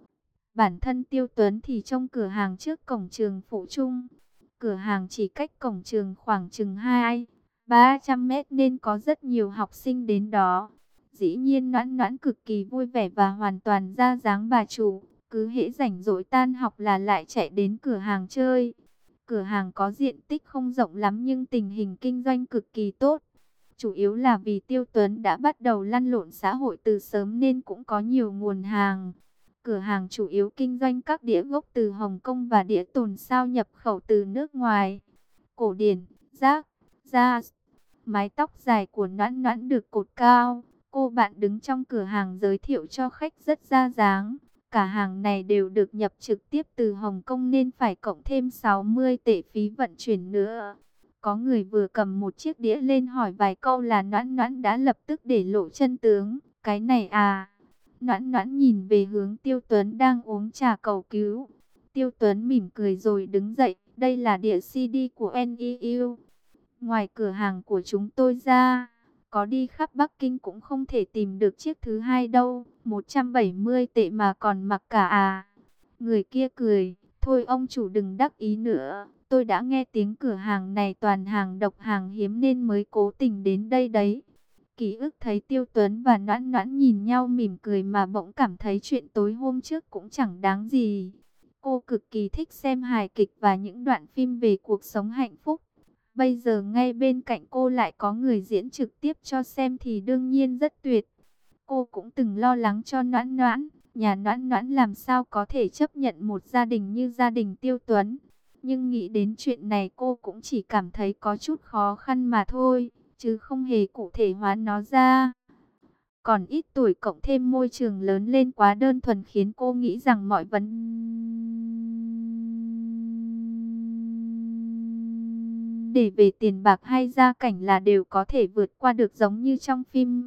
Bản thân Tiêu Tuấn thì trong cửa hàng trước cổng trường Phụ Trung. Cửa hàng chỉ cách cổng trường khoảng chừng hai, ba trăm mét nên có rất nhiều học sinh đến đó. Dĩ nhiên Noãn Noãn cực kỳ vui vẻ và hoàn toàn ra dáng bà chủ. Cứ hễ rảnh rỗi tan học là lại chạy đến cửa hàng chơi. Cửa hàng có diện tích không rộng lắm nhưng tình hình kinh doanh cực kỳ tốt. Chủ yếu là vì Tiêu Tuấn đã bắt đầu lăn lộn xã hội từ sớm nên cũng có nhiều nguồn hàng. Cửa hàng chủ yếu kinh doanh các đĩa gốc từ Hồng Kông và đĩa tồn sao nhập khẩu từ nước ngoài. Cổ điển, rác, jazz, mái tóc dài của Noãn Noãn được cột cao. Cô bạn đứng trong cửa hàng giới thiệu cho khách rất ra dáng. Cả hàng này đều được nhập trực tiếp từ Hồng Kông nên phải cộng thêm sáu mươi tệ phí vận chuyển nữa. Có người vừa cầm một chiếc đĩa lên hỏi vài câu là Noãn Noãn đã lập tức để lộ chân tướng. Cái này à? Noãn Noãn nhìn về hướng Tiêu Tuấn đang uống trà cầu cứu. Tiêu Tuấn mỉm cười rồi đứng dậy. Đây là đĩa xê đê của en i u. Ngoài cửa hàng của chúng tôi ra, có đi khắp Bắc Kinh cũng không thể tìm được chiếc thứ hai đâu. một trăm bảy mươi tệ mà còn mặc cả à? Người kia cười. Thôi ông chủ đừng đắc ý nữa. Tôi đã nghe tiếng cửa hàng này toàn hàng độc hàng hiếm nên mới cố tình đến đây đấy. Ký ức thấy Tiêu Tuấn và Noãn Noãn nhìn nhau mỉm cười mà bỗng cảm thấy chuyện tối hôm trước cũng chẳng đáng gì. Cô cực kỳ thích xem hài kịch và những đoạn phim về cuộc sống hạnh phúc. Bây giờ ngay bên cạnh cô lại có người diễn trực tiếp cho xem thì đương nhiên rất tuyệt. Cô cũng từng lo lắng cho Noãn Noãn. Nhà Noãn Noãn làm sao có thể chấp nhận một gia đình như gia đình Tiêu Tuấn. Nhưng nghĩ đến chuyện này cô cũng chỉ cảm thấy có chút khó khăn mà thôi, chứ không hề cụ thể hóa nó ra. Còn ít tuổi cộng thêm môi trường lớn lên quá đơn thuần khiến cô nghĩ rằng mọi vấn đề về tiền bạc hay gia cảnh là đều có thể vượt qua được giống như trong phim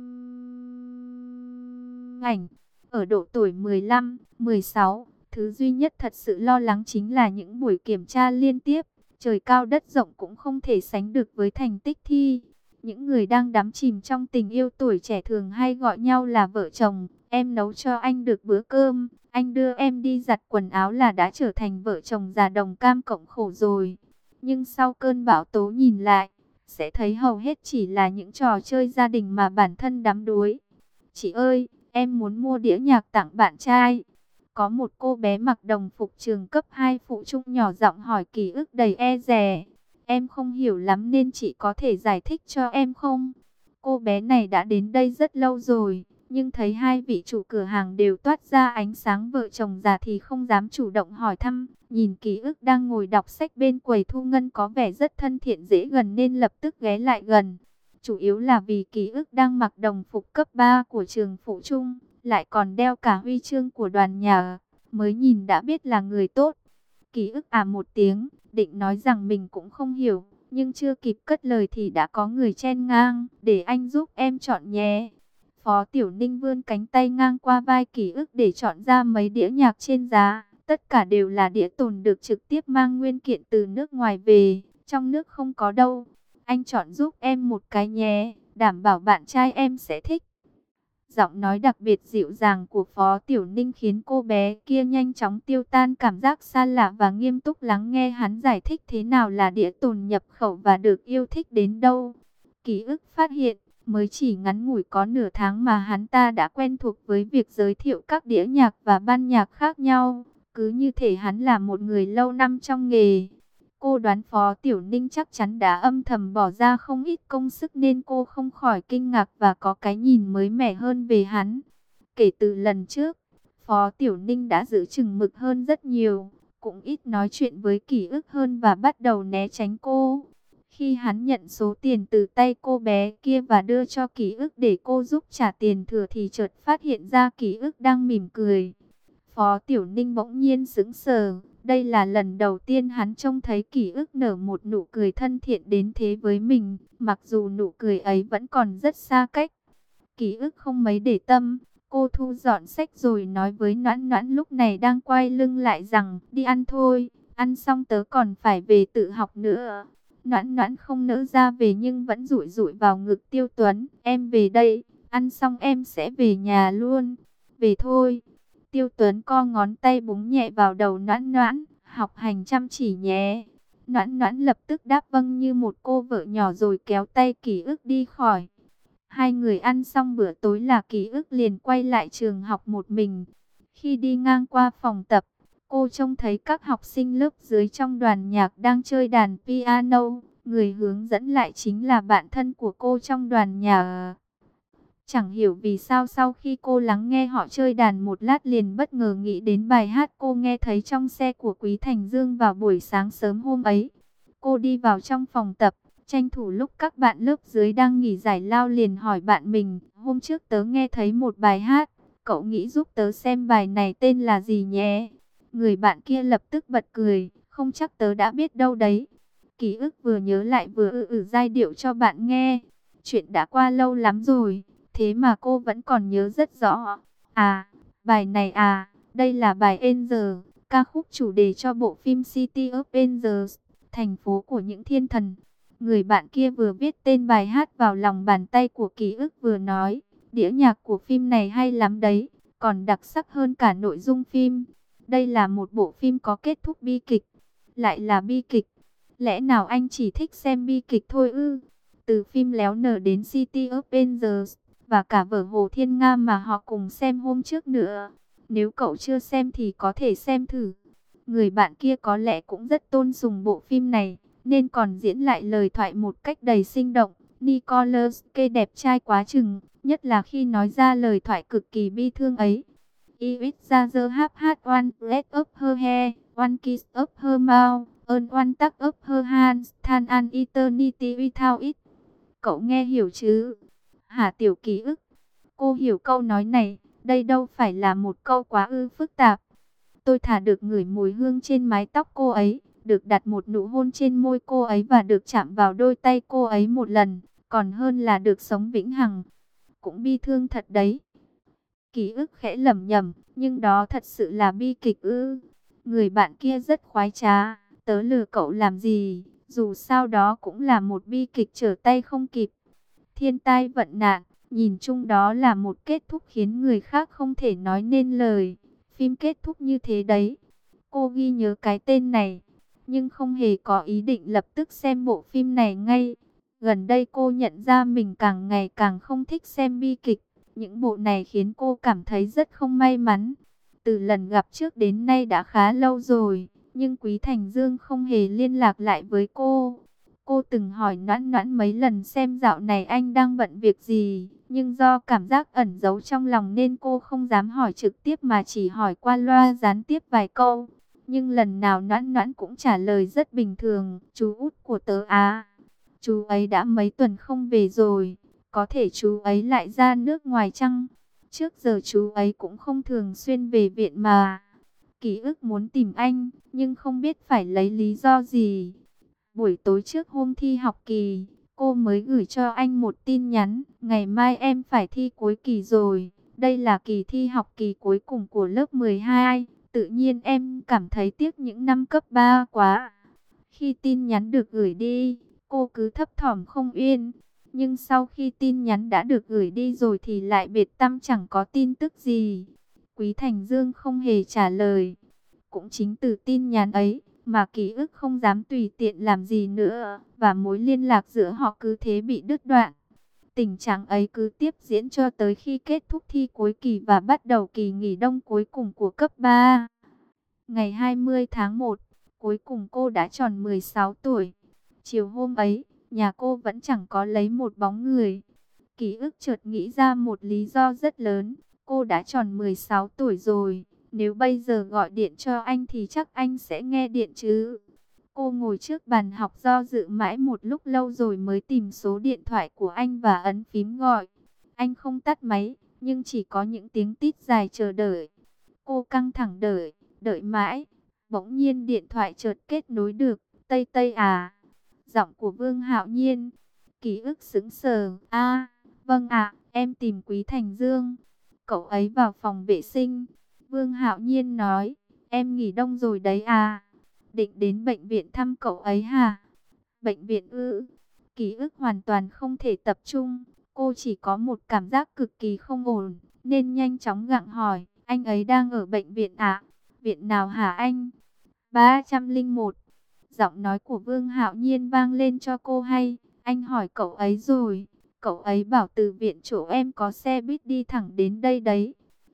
ảnh. Ở độ tuổi mười lăm, mười sáu, thứ duy nhất thật sự lo lắng chính là những buổi kiểm tra liên tiếp. Trời cao đất rộng cũng không thể sánh được với thành tích thi. Những người đang đắm chìm trong tình yêu tuổi trẻ thường hay gọi nhau là vợ chồng. Em nấu cho anh được bữa cơm, anh đưa em đi giặt quần áo là đã trở thành vợ chồng già đồng cam cộng khổ rồi. Nhưng sau cơn bão tố nhìn lại, sẽ thấy hầu hết chỉ là những trò chơi gia đình mà bản thân đắm đuối. Chị ơi, em muốn mua đĩa nhạc tặng bạn trai. Có một cô bé mặc đồng phục trường cấp hai phụ trung nhỏ giọng hỏi ký ức đầy e dè. Em không hiểu lắm nên chị có thể giải thích cho em không? Cô bé này đã đến đây rất lâu rồi, nhưng thấy hai vị chủ cửa hàng đều toát ra ánh sáng vợ chồng già thì không dám chủ động hỏi thăm. Nhìn ký ức đang ngồi đọc sách bên quầy thu ngân có vẻ rất thân thiện dễ gần nên lập tức ghé lại gần. Chủ yếu là vì ký ức đang mặc đồng phục cấp ba của trường phụ trung, lại còn đeo cả huy chương của đoàn nhà, mới nhìn đã biết là người tốt. Ký ức à một tiếng, định nói rằng mình cũng không hiểu, nhưng chưa kịp cất lời thì đã có người chen ngang, để anh giúp em chọn nhé. Phó Tiểu Ninh vươn cánh tay ngang qua vai ký ức để chọn ra mấy đĩa nhạc trên giá. Tất cả đều là đĩa tồn được trực tiếp mang nguyên kiện từ nước ngoài về, trong nước không có đâu. Anh chọn giúp em một cái nhé, đảm bảo bạn trai em sẽ thích. Giọng nói đặc biệt dịu dàng của Phó Tiểu Ninh khiến cô bé kia nhanh chóng tiêu tan cảm giác xa lạ và nghiêm túc lắng nghe hắn giải thích thế nào là đĩa tồn nhập khẩu và được yêu thích đến đâu. Ký ức phát hiện, mới chỉ ngắn ngủi có nửa tháng mà hắn ta đã quen thuộc với việc giới thiệu các đĩa nhạc và ban nhạc khác nhau. Cứ như thể hắn là một người lâu năm trong nghề. Cô đoán Phó Tiểu Ninh chắc chắn đã âm thầm bỏ ra không ít công sức nên cô không khỏi kinh ngạc và có cái nhìn mới mẻ hơn về hắn. Kể từ lần trước, Phó Tiểu Ninh đã giữ chừng mực hơn rất nhiều, cũng ít nói chuyện với ký ức hơn và bắt đầu né tránh cô. Khi hắn nhận số tiền từ tay cô bé kia và đưa cho ký ức để cô giúp trả tiền thừa thì chợt phát hiện ra ký ức đang mỉm cười. Phó Tiểu Ninh bỗng nhiên sững sờ. Đây là lần đầu tiên hắn trông thấy ký ức nở một nụ cười thân thiện đến thế với mình, mặc dù nụ cười ấy vẫn còn rất xa cách. Ký ức không mấy để tâm, cô thu dọn sách rồi nói với Noãn Noãn lúc này đang quay lưng lại rằng đi ăn thôi, ăn xong tớ còn phải về tự học nữa. Noãn Noãn không nỡ ra về nhưng vẫn dụi dụi vào ngực Tiêu Tuấn, em về đây, ăn xong em sẽ về nhà luôn. Về thôi. Tiêu Tuấn co ngón tay búng nhẹ vào đầu Noãn Noãn, học hành chăm chỉ nhé. Noãn Noãn lập tức đáp vâng như một cô vợ nhỏ rồi kéo tay ký ức đi khỏi. Hai người ăn xong bữa tối là ký ức liền quay lại trường học một mình. Khi đi ngang qua phòng tập, Cô trông thấy các học sinh lớp dưới trong đoàn nhạc đang chơi đàn piano. Người hướng dẫn lại chính là bạn thân của cô trong đoàn nhạc. Chẳng hiểu vì sao sau khi cô lắng nghe họ chơi đàn một lát liền bất ngờ nghĩ đến bài hát cô nghe thấy trong xe của Quý Thành Dương vào buổi sáng sớm hôm ấy. Cô đi vào trong phòng tập, tranh thủ lúc các bạn lớp dưới đang nghỉ giải lao liền hỏi bạn mình, hôm trước tớ nghe thấy một bài hát, cậu nghĩ giúp tớ xem bài này tên là gì nhé? Người bạn kia lập tức bật cười, không chắc tớ đã biết đâu đấy. Ký ức vừa nhớ lại vừa ư ử giai điệu cho bạn nghe. Chuyện đã qua lâu lắm rồi, thế mà cô vẫn còn nhớ rất rõ. À, bài này à, đây là bài Angel, ca khúc chủ đề cho bộ phim City of Angels, thành phố của những thiên thần. Người bạn kia vừa viết tên bài hát vào lòng bàn tay của ký ức vừa nói, đĩa nhạc của phim này hay lắm đấy, còn đặc sắc hơn cả nội dung phim. Đây là một bộ phim có kết thúc bi kịch, lại là bi kịch. Lẽ nào anh chỉ thích xem bi kịch thôi ư? Từ phim Léo Nở đến City of Angels, và cả vở Hồ Thiên Nga mà họ cùng xem hôm trước nữa. Nếu cậu chưa xem thì có thể xem thử. Người bạn kia có lẽ cũng rất tôn sùng bộ phim này, nên còn diễn lại lời thoại một cách đầy sinh động. Nicolas Cage đẹp trai quá chừng, nhất là khi nói ra lời thoại cực kỳ bi thương ấy. I wish rather have had one breath of her hair, one kiss of her mouth, and one touch of her hands, than an eternity without it. Cậu nghe hiểu chứ? Hả Tiểu Ký Ức? Cô hiểu câu nói này, đây đâu phải là một câu quá ư phức tạp. Tôi thà được ngửi mùi hương trên mái tóc cô ấy, được đặt một nụ hôn trên môi cô ấy và được chạm vào đôi tay cô ấy một lần, còn hơn là được sống vĩnh hằng. Cũng bi thương thật đấy. Ký Ức khẽ lẩm nhẩm, nhưng đó thật sự là bi kịch ư? Người bạn kia rất khoái trá, tớ lừa cậu làm gì, dù sao đó cũng là một bi kịch trở tay không kịp. Thiên tai vận nạn, nhìn chung đó là một kết thúc khiến người khác không thể nói nên lời. Phim kết thúc như thế đấy. Cô ghi nhớ cái tên này, nhưng không hề có ý định lập tức xem bộ phim này ngay. Gần đây cô nhận ra mình càng ngày càng không thích xem bi kịch. Những bộ này khiến cô cảm thấy rất không may mắn. Từ lần gặp trước đến nay đã khá lâu rồi, nhưng Quý Thành Dương không hề liên lạc lại với cô. Cô từng hỏi Noãn Noãn mấy lần xem dạo này anh đang bận việc gì, nhưng do cảm giác ẩn giấu trong lòng nên cô không dám hỏi trực tiếp mà chỉ hỏi qua loa gián tiếp vài câu. Nhưng lần nào Noãn Noãn cũng trả lời rất bình thường, chú út của tớ à, chú ấy đã mấy tuần không về rồi, có thể chú ấy lại ra nước ngoài chăng? Trước giờ chú ấy cũng không thường xuyên về viện mà. Ký Ức muốn tìm anh, nhưng không biết phải lấy lý do gì. Buổi tối trước hôm thi học kỳ, cô mới gửi cho anh một tin nhắn. Ngày mai em phải thi cuối kỳ rồi. Đây là kỳ thi học kỳ cuối cùng của lớp mười hai. Tự nhiên em cảm thấy tiếc những năm cấp ba quá. Khi tin nhắn được gửi đi, cô cứ thấp thỏm không yên. Nhưng sau khi tin nhắn đã được gửi đi rồi thì lại biệt tăm chẳng có tin tức gì. Quý Thành Dương không hề trả lời. Cũng chính từ tin nhắn ấy mà Ký Ức không dám tùy tiện làm gì nữa, và mối liên lạc giữa họ cứ thế bị đứt đoạn. Tình trạng ấy cứ tiếp diễn cho tới khi kết thúc thi cuối kỳ và bắt đầu kỳ nghỉ đông cuối cùng của cấp ba. Ngày hai mươi tháng một, cuối cùng cô đã tròn mười sáu tuổi. Chiều hôm ấy, nhà cô vẫn chẳng có lấy một bóng người. Ký Ức chợt nghĩ ra một lý do rất lớn. Cô đã tròn mười sáu tuổi rồi. Nếu bây giờ gọi điện cho anh thì chắc anh sẽ nghe điện chứ. Cô ngồi trước bàn học do dự mãi một lúc lâu rồi mới tìm số điện thoại của anh và ấn phím gọi. Anh không tắt máy, nhưng chỉ có những tiếng tít dài chờ đợi. Cô căng thẳng đợi, đợi mãi. Bỗng nhiên điện thoại chợt kết nối được. Tây Tây à? Giọng của Vương Hạo Nhiên. Ký Ức sững sờ. A, vâng ạ, em tìm Quý Thành Dương. Cậu ấy vào phòng vệ sinh. Vương Hạo Nhiên nói, em nghỉ đông rồi đấy à? Định đến bệnh viện thăm cậu ấy hả? Bệnh viện ư? Ký Ức hoàn toàn không thể tập trung. Cô chỉ có một cảm giác cực kỳ không ổn, nên nhanh chóng gặng hỏi, anh ấy đang ở bệnh viện à? Viện nào hả anh? ba không một. Giọng nói của Vương Hạo Nhiên vang lên cho cô hay. Anh hỏi cậu ấy rồi. Cậu ấy bảo từ viện chỗ em có xe buýt đi thẳng đến đây đấy.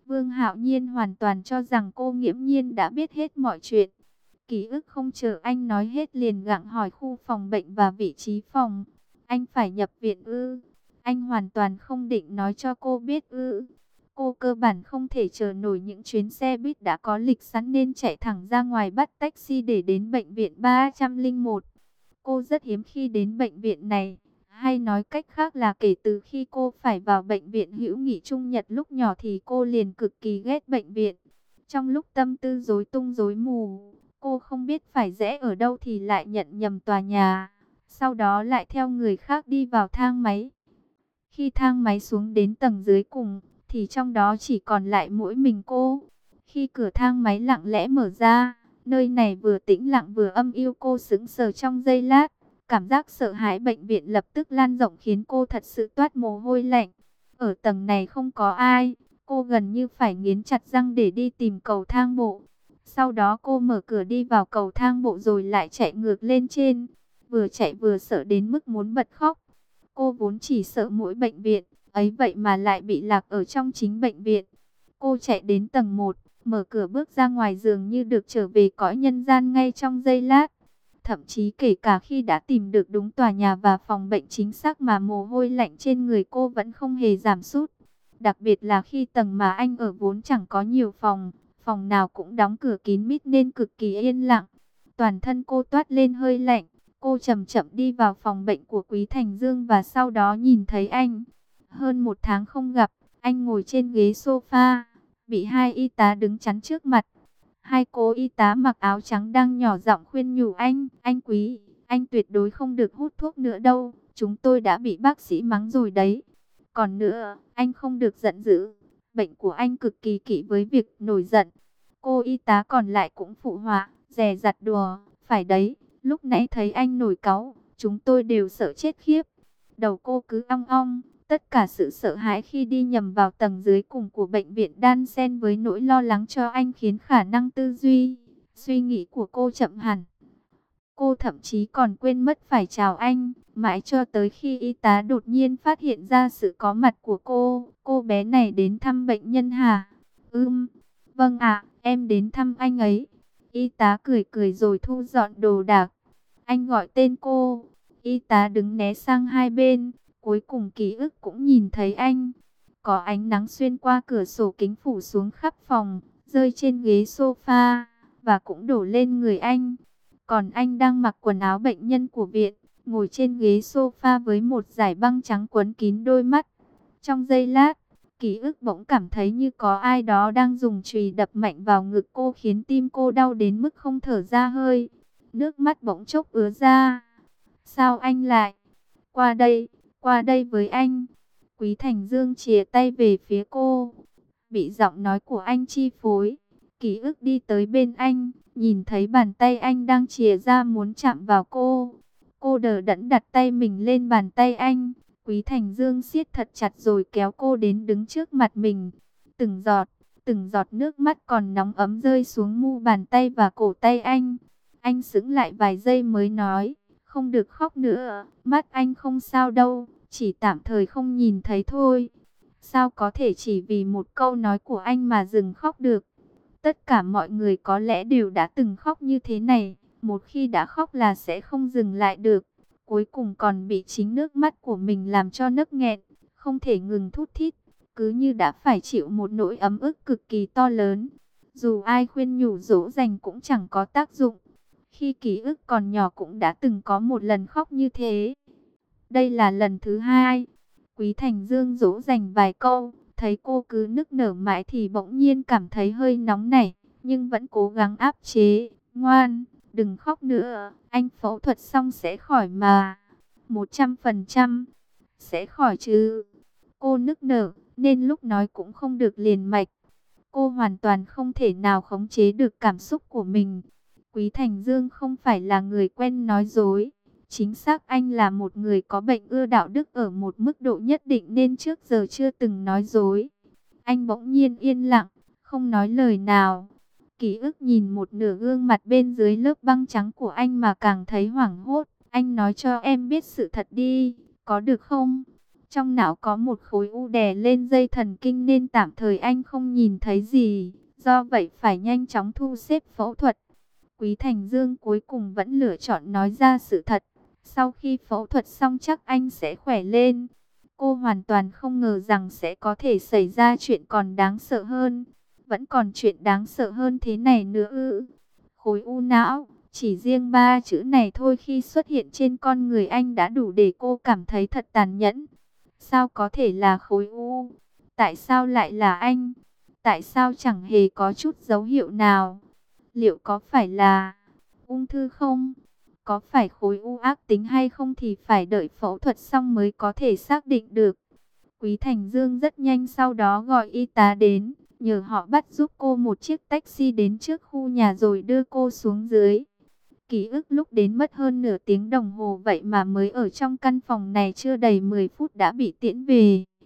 Vương Hạo Nhiên hoàn toàn cho rằng cô nghiễm nhiên đã biết hết mọi chuyện. Ký ức không chờ anh nói hết liền gặng hỏi khu phòng bệnh và vị trí phòng. Anh phải nhập viện ư? Anh hoàn toàn không định nói cho cô biết ư? Cô cơ bản không thể chờ nổi những chuyến xe buýt đã có lịch sẵn nên chạy thẳng ra ngoài bắt taxi để đến bệnh viện ba không một. Cô rất hiếm khi đến bệnh viện này, hay nói cách khác là kể từ khi cô phải vào bệnh viện Hữu Nghị Trung Nhật lúc nhỏ thì cô liền cực kỳ ghét bệnh viện. Trong lúc tâm tư rối tung rối mù, cô không biết phải rẽ ở đâu thì lại nhận nhầm tòa nhà, sau đó lại theo người khác đi vào thang máy. Khi thang máy xuống đến tầng dưới cùng, thì trong đó chỉ còn lại mỗi mình cô. Khi cửa thang máy lặng lẽ mở ra, nơi này vừa tĩnh lặng vừa âm u, cô sững sờ trong giây lát. Cảm giác sợ hãi bệnh viện lập tức lan rộng khiến cô thật sự toát mồ hôi lạnh. Ở tầng này không có ai, cô gần như phải nghiến chặt răng để đi tìm cầu thang bộ. Sau đó cô mở cửa đi vào cầu thang bộ rồi lại chạy ngược lên trên. Vừa chạy vừa sợ đến mức muốn bật khóc. Cô vốn chỉ sợ mỗi bệnh viện, ấy vậy mà lại bị lạc ở trong chính bệnh viện. Cô chạy đến tầng một, mở cửa bước ra ngoài dường như được trở về cõi nhân gian ngay trong giây lát. Thậm chí kể cả khi đã tìm được đúng tòa nhà và phòng bệnh chính xác mà mồ hôi lạnh trên người cô vẫn không hề giảm sút. Đặc biệt là khi tầng mà anh ở vốn chẳng có nhiều phòng, phòng nào cũng đóng cửa kín mít nên cực kỳ yên lặng. Toàn thân cô toát lên hơi lạnh, cô chậm chậm đi vào phòng bệnh của Quý Thành Dương và sau đó nhìn thấy anh. Hơn một tháng không gặp, anh ngồi trên ghế sofa, bị hai y tá đứng chắn trước mặt. Hai cô y tá mặc áo trắng đang nhỏ giọng khuyên nhủ anh, anh Quý, anh tuyệt đối không được hút thuốc nữa đâu, chúng tôi đã bị bác sĩ mắng rồi đấy. Còn nữa, anh không được giận dữ, bệnh của anh cực kỳ kỵ với việc nổi giận. Cô y tá còn lại cũng phụ họa, dè dặt đùa, phải đấy, lúc nãy thấy anh nổi cáu, chúng tôi đều sợ chết khiếp. Đầu cô cứ ong ong. Tất cả sự sợ hãi khi đi nhầm vào tầng dưới cùng của bệnh viện đan xen với nỗi lo lắng cho anh khiến khả năng tư duy, suy nghĩ của cô chậm hẳn. Cô thậm chí còn quên mất phải chào anh, mãi cho tới khi y tá đột nhiên phát hiện ra sự có mặt của cô. Cô bé này đến thăm bệnh nhân hả? Ừm, vâng ạ, em đến thăm anh ấy. Y tá cười cười rồi thu dọn đồ đạc. Anh gọi tên cô, y tá đứng né sang hai bên. Cuối cùng ký ức cũng nhìn thấy anh. Có ánh nắng xuyên qua cửa sổ kính phủ xuống khắp phòng, rơi trên ghế sofa, và cũng đổ lên người anh. Còn anh đang mặc quần áo bệnh nhân của viện, ngồi trên ghế sofa với một dải băng trắng quấn kín đôi mắt. Trong giây lát, ký ức bỗng cảm thấy như có ai đó đang dùng chùy đập mạnh vào ngực cô khiến tim cô đau đến mức không thở ra hơi. Nước mắt bỗng chốc ứa ra. Sao anh lại? Qua đây. Qua đây với anh. Quý Thành Dương chìa tay về phía cô. Bị giọng nói của anh chi phối, ký ức đi tới bên anh, nhìn thấy bàn tay anh đang chìa ra muốn chạm vào cô. Cô đờ đẫn đặt tay mình lên bàn tay anh. Quý Thành Dương siết thật chặt rồi kéo cô đến đứng trước mặt mình. Từng giọt, từng giọt nước mắt còn nóng ấm rơi xuống mu bàn tay và cổ tay anh. Anh sững lại vài giây mới nói, không được khóc nữa, mắt anh không sao đâu, chỉ tạm thời không nhìn thấy thôi. Sao có thể chỉ vì một câu nói của anh mà dừng khóc được? Tất cả mọi người có lẽ đều đã từng khóc như thế này, một khi đã khóc là sẽ không dừng lại được. Cuối cùng còn bị chính nước mắt của mình làm cho nấc nghẹn, không thể ngừng thút thít, cứ như đã phải chịu một nỗi ấm ức cực kỳ to lớn. Dù ai khuyên nhủ dỗ dành cũng chẳng có tác dụng. Khi ký ức còn nhỏ cũng đã từng có một lần khóc như thế. Đây là lần thứ hai. Quý Thành Dương dỗ dành vài câu, thấy cô cứ nức nở mãi thì bỗng nhiên cảm thấy hơi nóng nảy, nhưng vẫn cố gắng áp chế. Ngoan, đừng khóc nữa, anh phẫu thuật xong sẽ khỏi mà. Một trăm phần trăm, sẽ khỏi chứ. Cô nức nở, nên lúc nói cũng không được liền mạch. Cô hoàn toàn không thể nào khống chế được cảm xúc của mình. Quý Thành Dương không phải là người quen nói dối. Chính xác anh là một người có bệnh ưa đạo đức ở một mức độ nhất định nên trước giờ chưa từng nói dối. Anh bỗng nhiên yên lặng, không nói lời nào. Ký ức nhìn một nửa gương mặt bên dưới lớp băng trắng của anh mà càng thấy hoảng hốt. Anh nói cho em biết sự thật đi, có được không? Trong não có một khối u đè lên dây thần kinh nên tạm thời anh không nhìn thấy gì. Do vậy phải nhanh chóng thu xếp phẫu thuật. Quý Thành Dương cuối cùng vẫn lựa chọn nói ra sự thật. Sau khi phẫu thuật xong chắc anh sẽ khỏe lên. Cô hoàn toàn không ngờ rằng sẽ có thể xảy ra chuyện còn đáng sợ hơn. Vẫn còn chuyện đáng sợ hơn thế này nữa ư? Khối u não, chỉ riêng ba chữ này thôi khi xuất hiện trên con người anh đã đủ để cô cảm thấy thật tàn nhẫn. Sao có thể là khối u? Tại sao lại là anh? Tại sao chẳng hề có chút dấu hiệu nào? Liệu có phải là ung thư không? Có phải khối u ác tính hay không thì phải đợi phẫu thuật xong mới có thể xác định được. Quý Thành Dương rất nhanh sau đó gọi y tá đến, nhờ họ bắt giúp cô một chiếc taxi đến trước khu nhà rồi đưa cô xuống dưới. Ký ức lúc đến mất hơn nửa tiếng đồng hồ vậy mà mới ở trong căn phòng này chưa đầy mười phút đã bị tiễn về.